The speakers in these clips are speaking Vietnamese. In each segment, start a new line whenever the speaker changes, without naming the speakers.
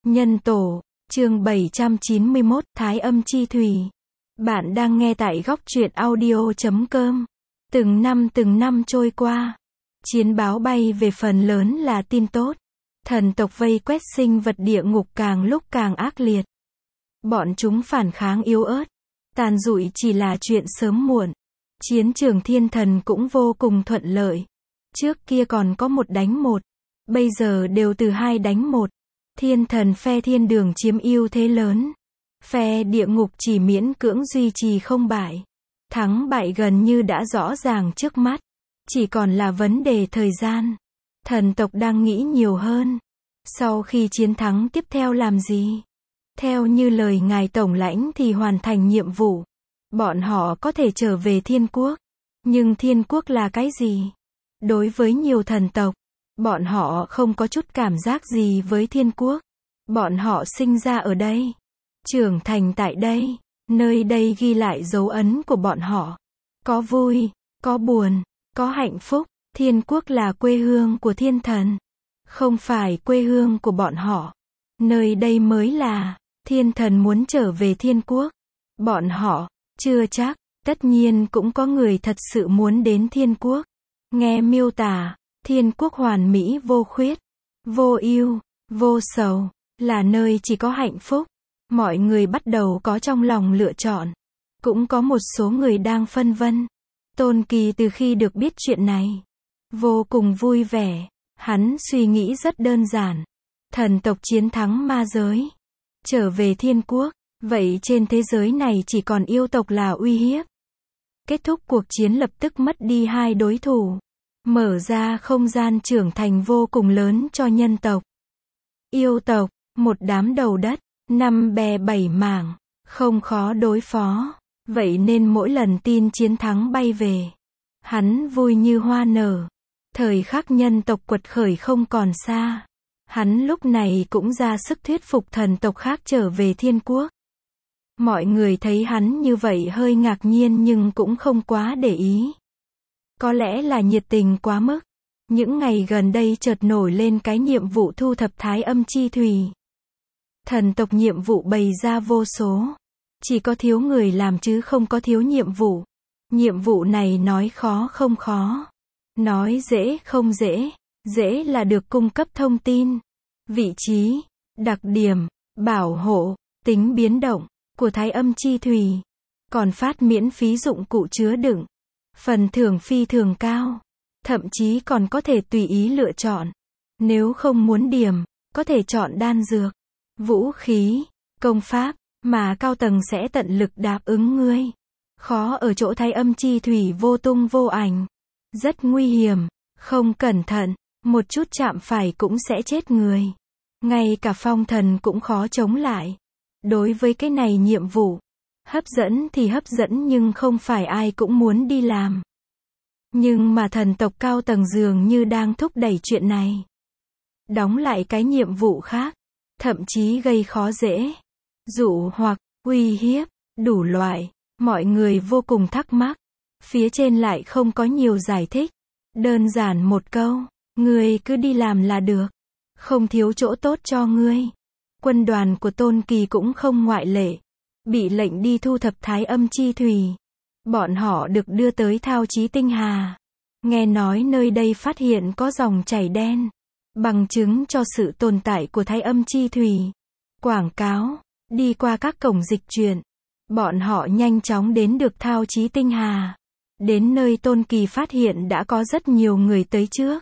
Nhân tổ, chương 791, Thái âm chi thủy. Bạn đang nghe tại góc truyện audio.com. Từng năm trôi qua. Chiến báo bay về phần lớn là tin tốt. Thần tộc vây quét sinh vật địa ngục càng lúc càng ác liệt. Bọn chúng phản kháng yếu ớt. Tàn rụi chỉ là chuyện sớm muộn. Chiến trường thiên thần cũng vô cùng thuận lợi. Trước kia còn có 1 đánh 1. Bây giờ đều từ 2 đánh 1. Thiên thần phe thiên đường chiếm ưu thế lớn. Phe địa ngục chỉ miễn cưỡng duy trì không bại. Thắng bại gần như đã rõ ràng trước mắt. Chỉ còn là vấn đề thời gian. Thần tộc đang nghĩ nhiều hơn. Sau khi chiến thắng tiếp theo làm gì? Theo như lời ngài tổng lãnh thì hoàn thành nhiệm vụ. Bọn họ có thể trở về thiên quốc. Nhưng thiên quốc là cái gì? Đối với nhiều thần tộc, bọn họ không có chút cảm giác gì với thiên quốc. Bọn họ sinh ra ở đây, trưởng thành tại đây, nơi đây ghi lại dấu ấn của bọn họ. Có vui, có buồn, có hạnh phúc. Thiên quốc là quê hương của thiên thần, không phải quê hương của bọn họ. Nơi đây mới là, thiên thần muốn trở về thiên quốc. Bọn họ, chưa chắc, tất nhiên cũng có người thật sự muốn đến thiên quốc. Nghe miêu tả, thiên quốc hoàn mỹ vô khuyết, vô ưu, vô sầu, là nơi chỉ có hạnh phúc. Mọi người bắt đầu có trong lòng lựa chọn. Cũng có một số người đang phân vân. Tôn Kỳ từ khi được biết chuyện này, vô cùng vui vẻ. Hắn suy nghĩ rất đơn giản. Thần tộc chiến thắng ma giới, trở về thiên quốc, vậy trên thế giới này chỉ còn yêu tộc là uy hiếp. Kết thúc cuộc chiến lập tức mất đi 2 đối thủ. Mở ra không gian trưởng thành vô cùng lớn cho nhân tộc. Yêu tộc, một đám đầu đất, 5 bè 7 mảng, không khó đối phó. Vậy nên mỗi lần tin chiến thắng bay về, hắn vui như hoa nở. Thời khắc nhân tộc quật khởi không còn xa. Hắn lúc này cũng ra sức thuyết phục thần tộc khác trở về thiên quốc. Mọi người thấy hắn như vậy hơi ngạc nhiên nhưng cũng không quá để ý. Có lẽ là nhiệt tình quá mức. Những ngày gần đây chợt nổi lên cái nhiệm vụ thu thập thái âm chi thủy. Thần tộc nhiệm vụ bày ra vô số. Chỉ có thiếu người làm chứ không có thiếu nhiệm vụ. Nhiệm vụ này nói khó không khó. Nói dễ không dễ. Dễ là được cung cấp thông tin, vị trí, đặc điểm, bảo hộ, tính biến động của thái âm chi thủy. Còn phát miễn phí dụng cụ chứa đựng. Phần thưởng phi thường cao. Thậm chí còn có thể tùy ý lựa chọn. Nếu không muốn điểm, có thể chọn đan dược, vũ khí, công pháp, mà cao tầng sẽ tận lực đáp ứng ngươi. Khó ở chỗ thái âm chi thủy vô tung vô ảnh. Rất nguy hiểm, không cẩn thận, một chút chạm phải cũng sẽ chết người. Ngay cả phong thần cũng khó chống lại. Đối với cái này nhiệm vụ, hấp dẫn thì hấp dẫn nhưng không phải ai cũng muốn đi làm. Nhưng mà thần tộc cao tầng dường như đang thúc đẩy chuyện này. Đóng lại cái nhiệm vụ khác, thậm chí gây khó dễ, dụ hoặc, uy hiếp, đủ loại. Mọi người vô cùng thắc mắc. Phía trên lại không có nhiều giải thích. Đơn giản một câu, ngươi cứ đi làm là được. Không thiếu chỗ tốt cho ngươi. Quân đoàn của Tôn Kỳ cũng không ngoại lệ. Bị lệnh đi thu thập thái âm chi thủy. Bọn họ được đưa tới Thao Chí Tinh Hà. Nghe nói nơi đây phát hiện có dòng chảy đen. Bằng chứng cho sự tồn tại của thái âm chi thủy. Quảng cáo, đi qua các cổng dịch chuyển. Bọn họ nhanh chóng đến được Thao Chí Tinh Hà. Đến nơi Tôn Kỳ phát hiện đã có rất nhiều người tới trước.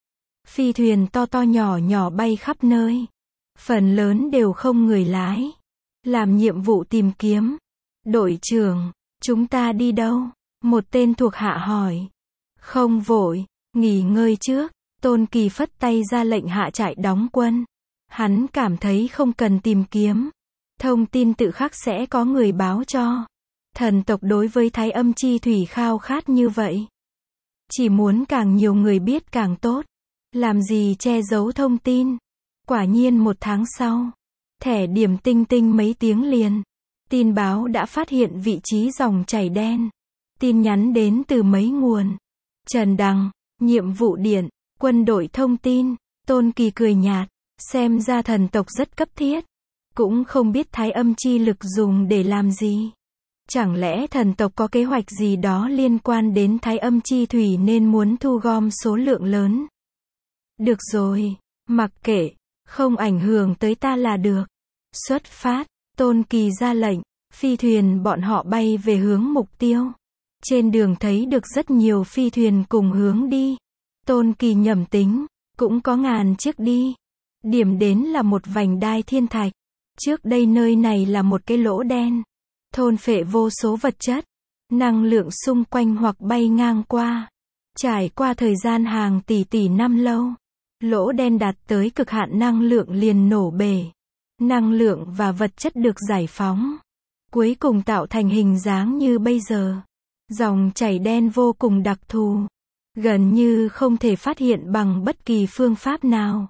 Phi thuyền to to nhỏ nhỏ bay khắp nơi. Phần lớn đều không người lái. Làm nhiệm vụ tìm kiếm. Đội trưởng, chúng ta đi đâu? Một tên thuộc hạ hỏi. Không vội, nghỉ ngơi trước. Tôn Kỳ phất tay ra lệnh hạ trại đóng quân. Hắn cảm thấy không cần tìm kiếm. Thông tin tự khắc sẽ có người báo cho. Thần tộc đối với thái âm chi thủy khao khát như vậy. Chỉ muốn càng nhiều người biết càng tốt. Làm gì che giấu thông tin. Quả nhiên 1 tháng sau, thẻ điểm tinh tinh mấy tiếng liền. Tin báo đã phát hiện vị trí dòng chảy đen. Tin nhắn đến từ mấy nguồn. Trần Đằng, nhiệm vụ điện, quân đội thông tin. Tôn Kỳ cười nhạt. Xem ra thần tộc rất cấp thiết. Cũng không biết thái âm chi lực dùng để làm gì. Chẳng lẽ thần tộc có kế hoạch gì đó liên quan đến thái âm chi thủy nên muốn thu gom số lượng lớn. Được rồi, mặc kệ, không ảnh hưởng tới ta là được. Xuất phát, Tôn Kỳ ra lệnh, phi thuyền bọn họ bay về hướng mục tiêu. Trên đường thấy được rất nhiều phi thuyền cùng hướng đi. Tôn Kỳ nhẩm tính, cũng có ngàn chiếc đi. Điểm đến là một vành đai thiên thạch. Trước đây nơi này là một cái lỗ đen. Thôn phệ vô số vật chất, năng lượng xung quanh hoặc bay ngang qua. Trải qua thời gian hàng tỷ tỷ năm lâu, lỗ đen đạt tới cực hạn năng lượng liền nổ bể. Năng lượng và vật chất được giải phóng. Cuối cùng tạo thành hình dáng như bây giờ. Dòng chảy đen vô cùng đặc thù. Gần như không thể phát hiện bằng bất kỳ phương pháp nào.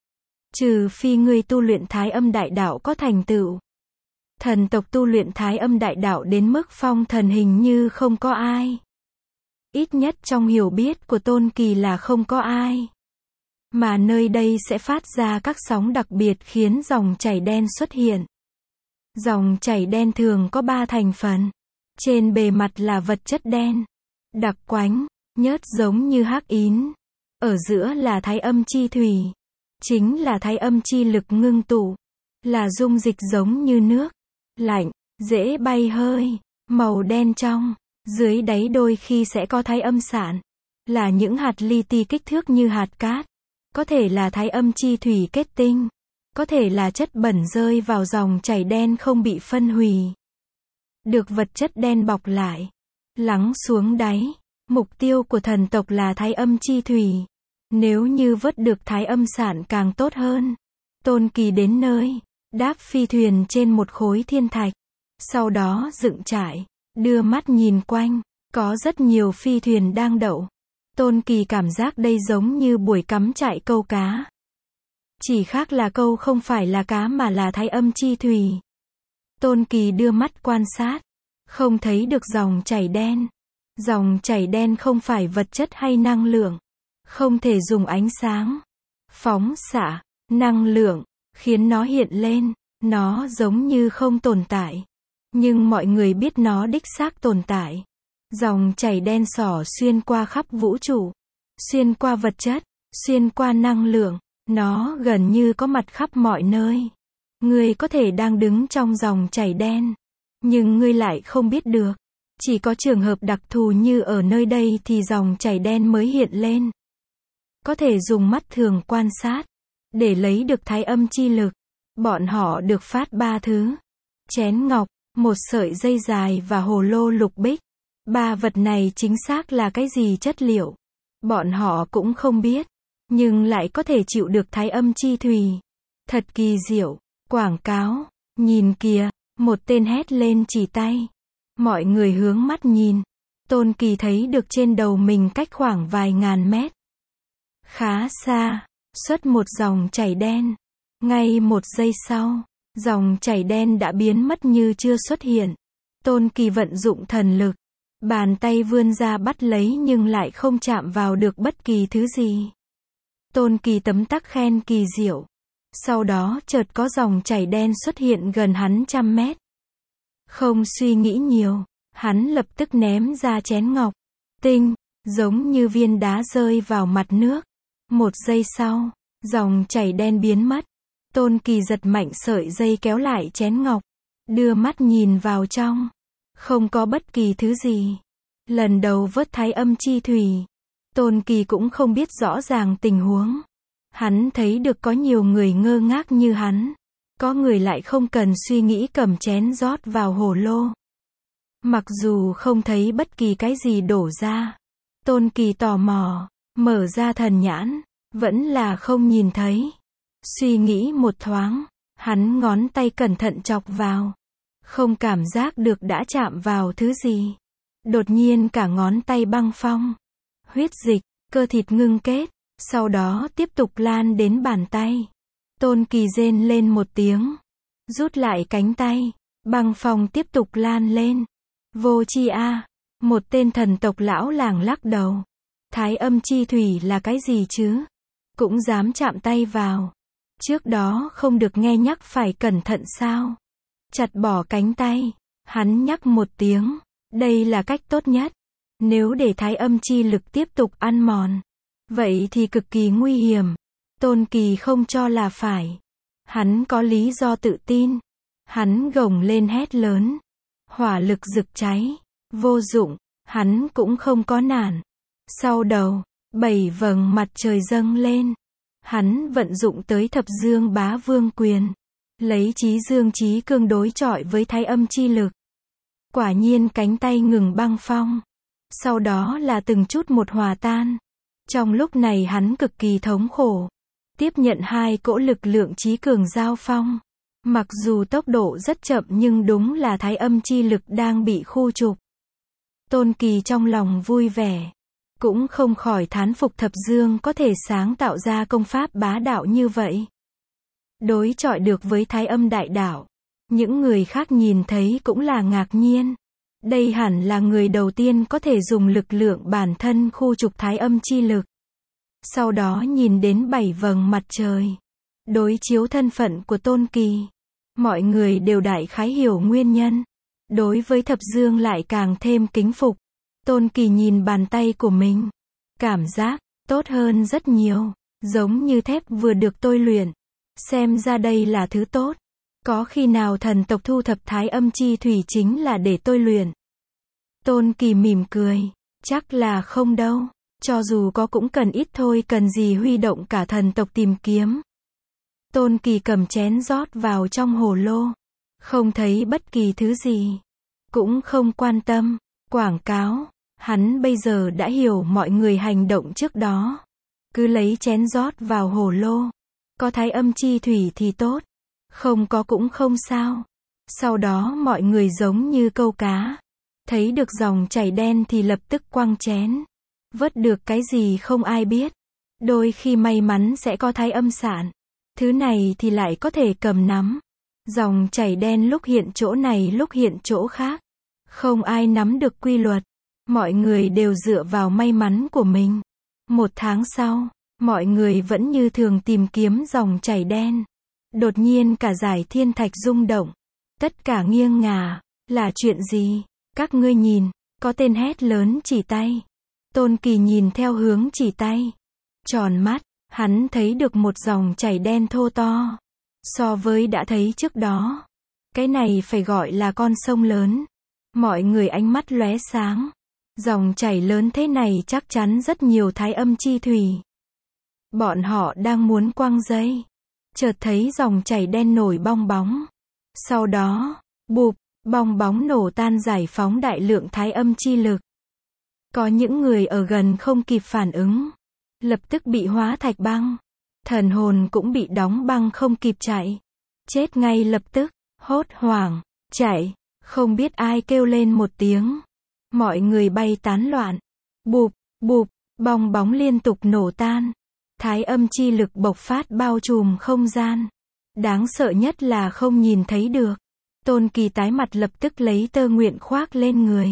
Trừ phi người tu luyện thái âm đại đạo có thành tựu. Thần tộc tu luyện thái âm đại đạo đến mức phong thần hình như không có ai. Ít nhất trong hiểu biết của Tôn Kỳ là không có ai. Mà nơi đây sẽ phát ra các sóng đặc biệt khiến dòng chảy đen xuất hiện. Dòng chảy đen thường có 3 thành phần. Trên bề mặt là vật chất đen, đặc quánh, nhớt giống như hắc ín. Ở giữa là thái âm chi thủy. Chính là thái âm chi lực ngưng tụ. Là dung dịch giống như nước. Lạnh, dễ bay hơi, màu đen trong. Dưới đáy đôi khi sẽ có thái âm sản. Là những hạt li ti kích thước như hạt cát. Có thể là thái âm chi thủy kết tinh. Có thể là chất bẩn rơi vào dòng chảy đen không bị phân hủy. Được vật chất đen bọc lại. Lắng xuống đáy. Mục tiêu của thần tộc là thái âm chi thủy. Nếu như vớt được thái âm sản càng tốt hơn. Tôn Kỳ đến nơi. Đáp phi thuyền trên một khối thiên thạch. Sau đó dựng trại. Đưa mắt nhìn quanh. Có rất nhiều phi thuyền đang đậu. Tôn Kỳ cảm giác đây giống như buổi cắm trại câu cá. Chỉ khác là câu không phải là cá mà là thái âm chi thủy. Tôn Kỳ đưa mắt quan sát. Không thấy được dòng chảy đen. Dòng chảy đen không phải vật chất hay năng lượng. Không thể dùng ánh sáng, phóng xạ, năng lượng, khiến nó hiện lên. Nó giống như không tồn tại. Nhưng mọi người biết nó đích xác tồn tại. Dòng chảy đen xỏ xuyên qua khắp vũ trụ. Xuyên qua vật chất, xuyên qua năng lượng. Nó gần như có mặt khắp mọi nơi. Ngươi có thể đang đứng trong dòng chảy đen. Nhưng ngươi lại không biết được. Chỉ có trường hợp đặc thù như ở nơi đây thì dòng chảy đen mới hiện lên. Có thể dùng mắt thường quan sát. Để lấy được thái âm chi lực. Bọn họ được phát 3 thứ. Chén ngọc, một sợi dây dài và hồ lô lục bích. 3 vật này chính xác là cái gì chất liệu. Bọn họ cũng không biết. Nhưng lại có thể chịu được thái âm chi thủy. Thật kỳ diệu. Quảng cáo. Nhìn kìa. Một tên hét lên chỉ tay. Mọi người hướng mắt nhìn. Tôn Kỳ thấy được trên đầu mình cách khoảng vài ngàn mét. Khá xa. Xuất một dòng chảy đen. Ngay một giây sau. Dòng chảy đen đã biến mất như chưa xuất hiện. Tôn Kỳ vận dụng thần lực. Bàn tay vươn ra bắt lấy nhưng lại không chạm vào được bất kỳ thứ gì. Tôn Kỳ tấm tắc khen kỳ diệu. Sau đó chợt có dòng chảy đen xuất hiện gần hắn 100 mét. Không suy nghĩ nhiều, hắn lập tức ném ra chén ngọc. Tinh, giống như viên đá rơi vào mặt nước. Một giây sau, dòng chảy đen biến mất. Tôn Kỳ giật mạnh sợi dây kéo lại chén ngọc. Đưa mắt nhìn vào trong. Không có bất kỳ thứ gì. Lần đầu vớt thái âm chi thủy. Tôn Kỳ cũng không biết rõ ràng tình huống. Hắn thấy được có nhiều người ngơ ngác như hắn. Có người lại không cần suy nghĩ cầm chén rót vào hồ lô. Mặc dù không thấy bất kỳ cái gì đổ ra. Tôn Kỳ tò mò, mở ra thần nhãn, vẫn là không nhìn thấy. Suy nghĩ một thoáng, hắn ngón tay cẩn thận chọc vào. Không cảm giác được đã chạm vào thứ gì. Đột nhiên cả ngón tay băng phong. Huyết dịch, cơ thịt ngưng kết, sau đó tiếp tục lan đến bàn tay. Tôn Kỳ rên lên một tiếng. Rút lại cánh tay. Băng phong tiếp tục lan lên. Vô chi a. Một tên thần tộc lão làng lắc đầu. Thái âm chi thủy là cái gì chứ? Cũng dám chạm tay vào. Trước đó không được nghe nhắc phải cẩn thận sao? Chặt bỏ cánh tay. Hắn nhắc một tiếng. Đây là cách tốt nhất. Nếu để thái âm chi lực tiếp tục ăn mòn, vậy thì cực kỳ nguy hiểm. Tôn Kỳ không cho là phải. Hắn có lý do tự tin. Hắn gồng lên hét lớn. Hỏa lực rực cháy. Vô dụng. Hắn cũng không có nản. Sau đầu, 7 vầng mặt trời dâng lên. Hắn vận dụng tới thập dương bá vương quyền. Lấy chí dương chí cương đối chọi với thái âm chi lực. Quả nhiên cánh tay ngừng băng phong. Sau đó là từng chút một hòa tan. Trong lúc này hắn cực kỳ thống khổ. Tiếp nhận hai cỗ lực lượng chí cường giao phong. Mặc dù tốc độ rất chậm nhưng đúng là thái âm chi lực đang bị khu trục. Tôn Kỳ trong lòng vui vẻ. Cũng không khỏi thán phục thập dương có thể sáng tạo ra công pháp bá đạo như vậy. Đối chọi được với thái âm đại đạo. Những người khác nhìn thấy cũng là ngạc nhiên. Đây hẳn là người đầu tiên có thể dùng lực lượng bản thân khu trục thái âm chi lực. Sau đó nhìn đến 7 vầng mặt trời. Đối chiếu thân phận của Tôn Kỳ. Mọi người đều đại khái hiểu nguyên nhân. Đối với thập dương lại càng thêm kính phục. Tôn Kỳ nhìn bàn tay của mình. Cảm giác tốt hơn rất nhiều. Giống như thép vừa được tôi luyện. Xem ra đây là thứ tốt. Có khi nào thần tộc thu thập thái âm chi thủy chính là để tôi luyện? Tôn Kỳ mỉm cười. Chắc là không đâu. Cho dù có cũng cần ít thôi, cần gì huy động cả thần tộc tìm kiếm. Tôn Kỳ cầm chén rót vào trong hồ lô. Không thấy bất kỳ thứ gì. Cũng không quan tâm. Quảng cáo. Hắn bây giờ đã hiểu mọi người hành động trước đó. Cứ lấy chén rót vào hồ lô. Có thái âm chi thủy thì tốt. Không có cũng không sao. Sau đó mọi người giống như câu cá. Thấy được dòng chảy đen thì lập tức quăng chén. Vớt được cái gì không ai biết. Đôi khi may mắn sẽ có thái âm sản. Thứ này thì lại có thể cầm nắm. Dòng chảy đen lúc hiện chỗ này lúc hiện chỗ khác. Không ai nắm được quy luật. Mọi người đều dựa vào may mắn của mình. 1 tháng sau, mọi người vẫn như thường tìm kiếm dòng chảy đen. Đột nhiên cả dải thiên thạch rung động. Tất cả nghiêng ngả. Là chuyện gì? Các ngươi nhìn. Có tên hét lớn chỉ tay. Tôn Kỳ nhìn theo hướng chỉ tay. Tròn mắt. Hắn thấy được một dòng chảy đen thô to. So với đã thấy trước đó. Cái này phải gọi là con sông lớn. Mọi người ánh mắt lóe sáng. Dòng chảy lớn thế này chắc chắn rất nhiều thái âm chi thủy. Bọn họ đang muốn quăng dây. Chợt thấy dòng chảy đen nổi bong bóng. Sau đó, bụp, bong bóng nổ tan giải phóng đại lượng thái âm chi lực. Có những người ở gần không kịp phản ứng. Lập tức bị hóa thạch băng. Thần hồn cũng bị đóng băng không kịp chạy. Chết ngay lập tức, hốt hoảng, chạy, không biết ai kêu lên một tiếng. Mọi người bay tán loạn. Bụp, bụp, bong bóng liên tục nổ tan. Thái âm chi lực bộc phát bao trùm không gian. Đáng sợ nhất là không nhìn thấy được. Tôn Kỳ tái mặt lập tức lấy tơ nguyện khoác lên người.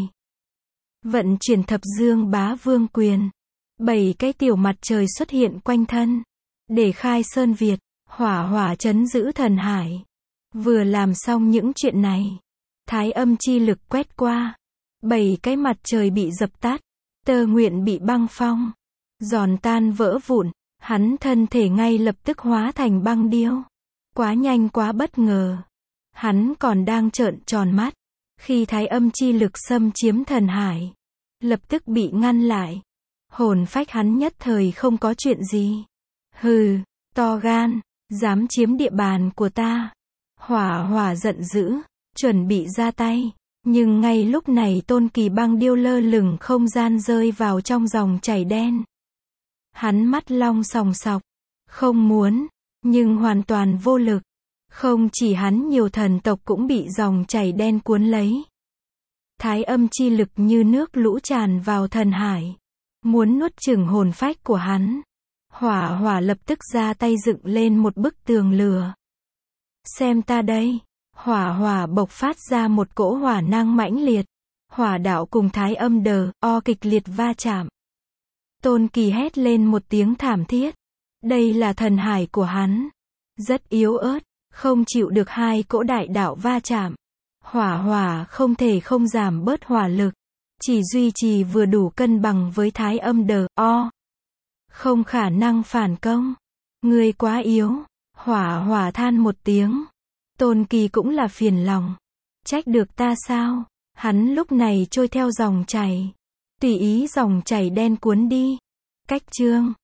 Vận chuyển thập dương bá vương quyền. 7 cái tiểu mặt trời xuất hiện quanh thân. Để khai sơn Việt, hỏa hỏa trấn giữ thần hải. Vừa làm xong những chuyện này. Thái âm chi lực quét qua. 7 cái mặt trời bị dập tắt. Tơ nguyện bị băng phong. Giòn tan vỡ vụn. Hắn thân thể ngay lập tức hóa thành băng điêu. Quá nhanh quá bất ngờ. Hắn còn đang trợn tròn mắt. Khi thái âm chi lực xâm chiếm thần hải. Lập tức bị ngăn lại. Hồn phách hắn nhất thời không có chuyện gì. Hừ, to gan, dám chiếm địa bàn của ta. Hỏa hỏa giận dữ, chuẩn bị ra tay. Nhưng ngay lúc này Tôn Kỳ băng điêu lơ lửng không gian rơi vào trong dòng chảy đen. Hắn mắt long sòng sọc. Không muốn, nhưng hoàn toàn vô lực. Không chỉ hắn, nhiều thần tộc cũng bị dòng chảy đen cuốn lấy. Thái âm chi lực như nước lũ tràn vào thần hải. Muốn nuốt chửng hồn phách của hắn. Hỏa hỏa lập tức ra tay dựng lên một bức tường lửa. Xem ta đây. Hỏa hỏa bộc phát ra một cỗ hỏa năng mãnh liệt. Hỏa đạo cùng thái âm kịch liệt va chạm. Tôn Kỳ hét lên một tiếng thảm thiết. Đây là thần hải của hắn. rất yếu ớt, không chịu được hai cỗ đại đạo va chạm. Hỏa hỏa không thể không giảm bớt hỏa lực, chỉ duy trì vừa đủ cân bằng với thái âm đờ, o. Không khả năng phản công. Ngươi quá yếu. Hỏa hỏa than một tiếng. Tôn Kỳ cũng là phiền lòng. Trách được ta sao? Hắn lúc này trôi theo dòng chảy. Tùy ý dòng chảy đen cuốn đi. Cách chương